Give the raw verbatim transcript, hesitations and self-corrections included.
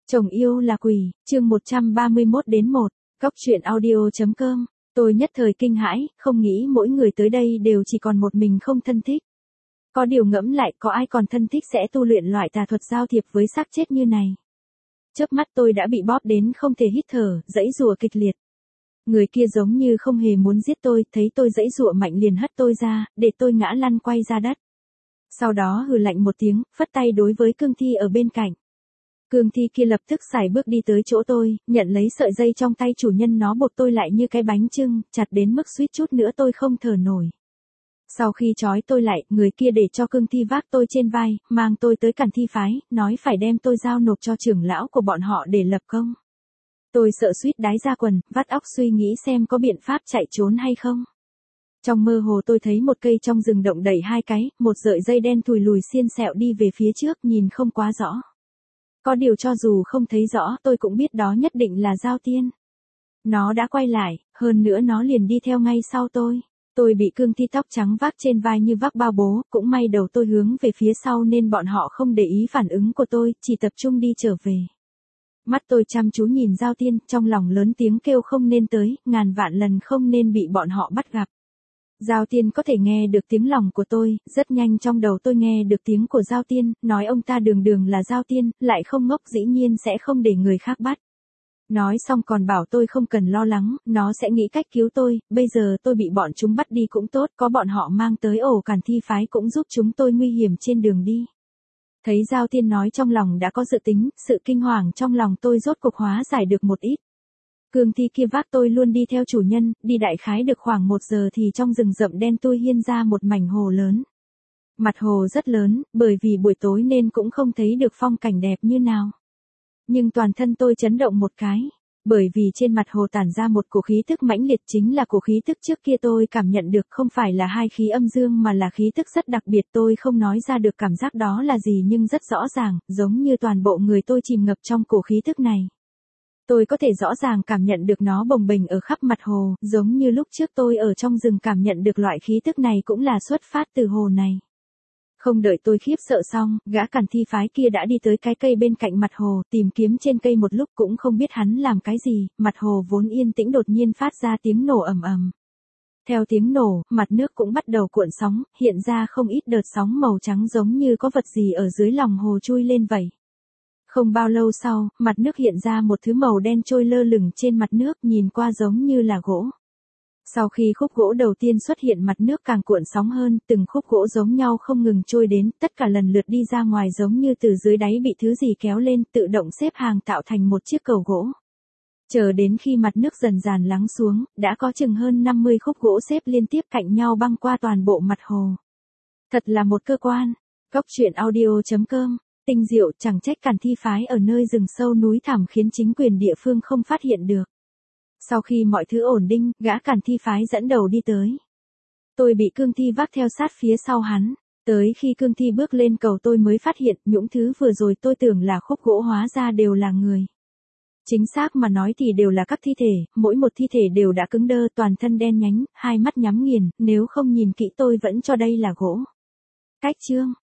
Chồng yêu là quỷ, chương một trăm ba mươi mốt đến một, Góc truyện audio.com. Tôi nhất thời kinh hãi, không nghĩ mỗi người tới đây đều chỉ còn một mình không thân thích. Có điều ngẫm lại, có ai còn thân thích sẽ tu luyện loại tà thuật giao thiệp với xác chết như này. Chớp mắt tôi đã bị bóp đến không thể hít thở, giãy giụa kịch liệt. Người kia giống như không hề muốn giết tôi, thấy tôi giãy giụa mạnh liền hất tôi ra, để tôi ngã lăn quay ra đất. Sau đó hừ lạnh một tiếng, phất tay đối với cương thi ở bên cạnh. Cương thi kia lập tức sải bước đi tới chỗ tôi, nhận lấy sợi dây trong tay chủ nhân nó buộc tôi lại như cái bánh chưng, chặt đến mức suýt chút nữa tôi không thở nổi. Sau khi trói tôi lại, người kia để cho cương thi vác tôi trên vai, mang tôi tới Càn Thi phái, nói phải đem tôi giao nộp cho trưởng lão của bọn họ để lập công. Tôi sợ suýt đái ra quần, vắt óc suy nghĩ xem có biện pháp chạy trốn hay không. Trong mơ hồ tôi thấy một cây trong rừng động đẩy hai cái, một sợi dây đen thùi lùi xiên xẹo đi về phía trước, nhìn không quá rõ. Có điều cho dù không thấy rõ tôi cũng biết đó nhất định là Giao Tiên. Nó đã quay lại, hơn nữa nó liền đi theo ngay sau tôi. Tôi bị cương thi tóc trắng vác trên vai như vác bao bố, cũng may đầu tôi hướng về phía sau nên bọn họ không để ý phản ứng của tôi, chỉ tập trung đi trở về. Mắt tôi chăm chú nhìn Giao Tiên, trong lòng lớn tiếng kêu không nên tới, ngàn vạn lần không nên bị bọn họ bắt gặp. Giao Tiên có thể nghe được tiếng lòng của tôi, rất nhanh trong đầu tôi nghe được tiếng của Giao Tiên, nói ông ta đường đường là Giao Tiên, lại không ngốc dĩ nhiên sẽ không để người khác bắt. Nói xong còn bảo tôi không cần lo lắng, nó sẽ nghĩ cách cứu tôi, bây giờ tôi bị bọn chúng bắt đi cũng tốt, có bọn họ mang tới ổ Càn Thi phái cũng giúp chúng tôi nguy hiểm trên đường đi. Thấy Giao Tiên nói trong lòng đã có dự tính, sự kinh hoàng trong lòng tôi rốt cục hóa giải được một ít. Cương thi kia vác tôi luôn đi theo chủ nhân, đi đại khái được khoảng một giờ thì trong rừng rậm đen tôi hiên ra một mảnh hồ lớn. Mặt hồ rất lớn, bởi vì buổi tối nên cũng không thấy được phong cảnh đẹp như nào. Nhưng toàn thân tôi chấn động một cái, bởi vì trên mặt hồ tản ra một cổ khí tức mãnh liệt, chính là cổ khí tức trước kia tôi cảm nhận được, không phải là hai khí âm dương mà là khí tức rất đặc biệt, tôi không nói ra được cảm giác đó là gì nhưng rất rõ ràng, giống như toàn bộ người tôi chìm ngập trong cổ khí tức này. Tôi có thể rõ ràng cảm nhận được nó bồng bềnh ở khắp mặt hồ, giống như lúc trước tôi ở trong rừng cảm nhận được loại khí tức này cũng là xuất phát từ hồ này. Không đợi tôi khiếp sợ xong, gã Càn Thi phái kia đã đi tới cái cây bên cạnh mặt hồ, tìm kiếm trên cây một lúc cũng không biết hắn làm cái gì, mặt hồ vốn yên tĩnh đột nhiên phát ra tiếng nổ ầm ầm. Theo tiếng nổ, mặt nước cũng bắt đầu cuộn sóng, hiện ra không ít đợt sóng màu trắng giống như có vật gì ở dưới lòng hồ chui lên vậy. Không bao lâu sau, mặt nước hiện ra một thứ màu đen trôi lơ lửng trên mặt nước, nhìn qua giống như là gỗ. Sau khi khúc gỗ đầu tiên xuất hiện, mặt nước càng cuộn sóng hơn, từng khúc gỗ giống nhau không ngừng trôi đến, tất cả lần lượt đi ra ngoài giống như từ dưới đáy bị thứ gì kéo lên, tự động xếp hàng tạo thành một chiếc cầu gỗ. Chờ đến khi mặt nước dần dàn lắng xuống, đã có chừng hơn năm mươi khúc gỗ xếp liên tiếp cạnh nhau băng qua toàn bộ mặt hồ. Thật là một cơ quan. Góc truyện audio.com. Tinh diệu, chẳng trách Càn Thi phái ở nơi rừng sâu núi thẳm khiến chính quyền địa phương không phát hiện được. Sau khi mọi thứ ổn định, gã Càn Thi phái dẫn đầu đi tới. Tôi bị cương thi vác theo sát phía sau hắn. Tới khi cương thi bước lên cầu tôi mới phát hiện những thứ vừa rồi tôi tưởng là khúc gỗ hóa ra đều là người. Chính xác mà nói thì đều là các thi thể, mỗi một thi thể đều đã cứng đơ, toàn thân đen nhánh, hai mắt nhắm nghiền, nếu không nhìn kỹ tôi vẫn cho đây là gỗ. Cách chương.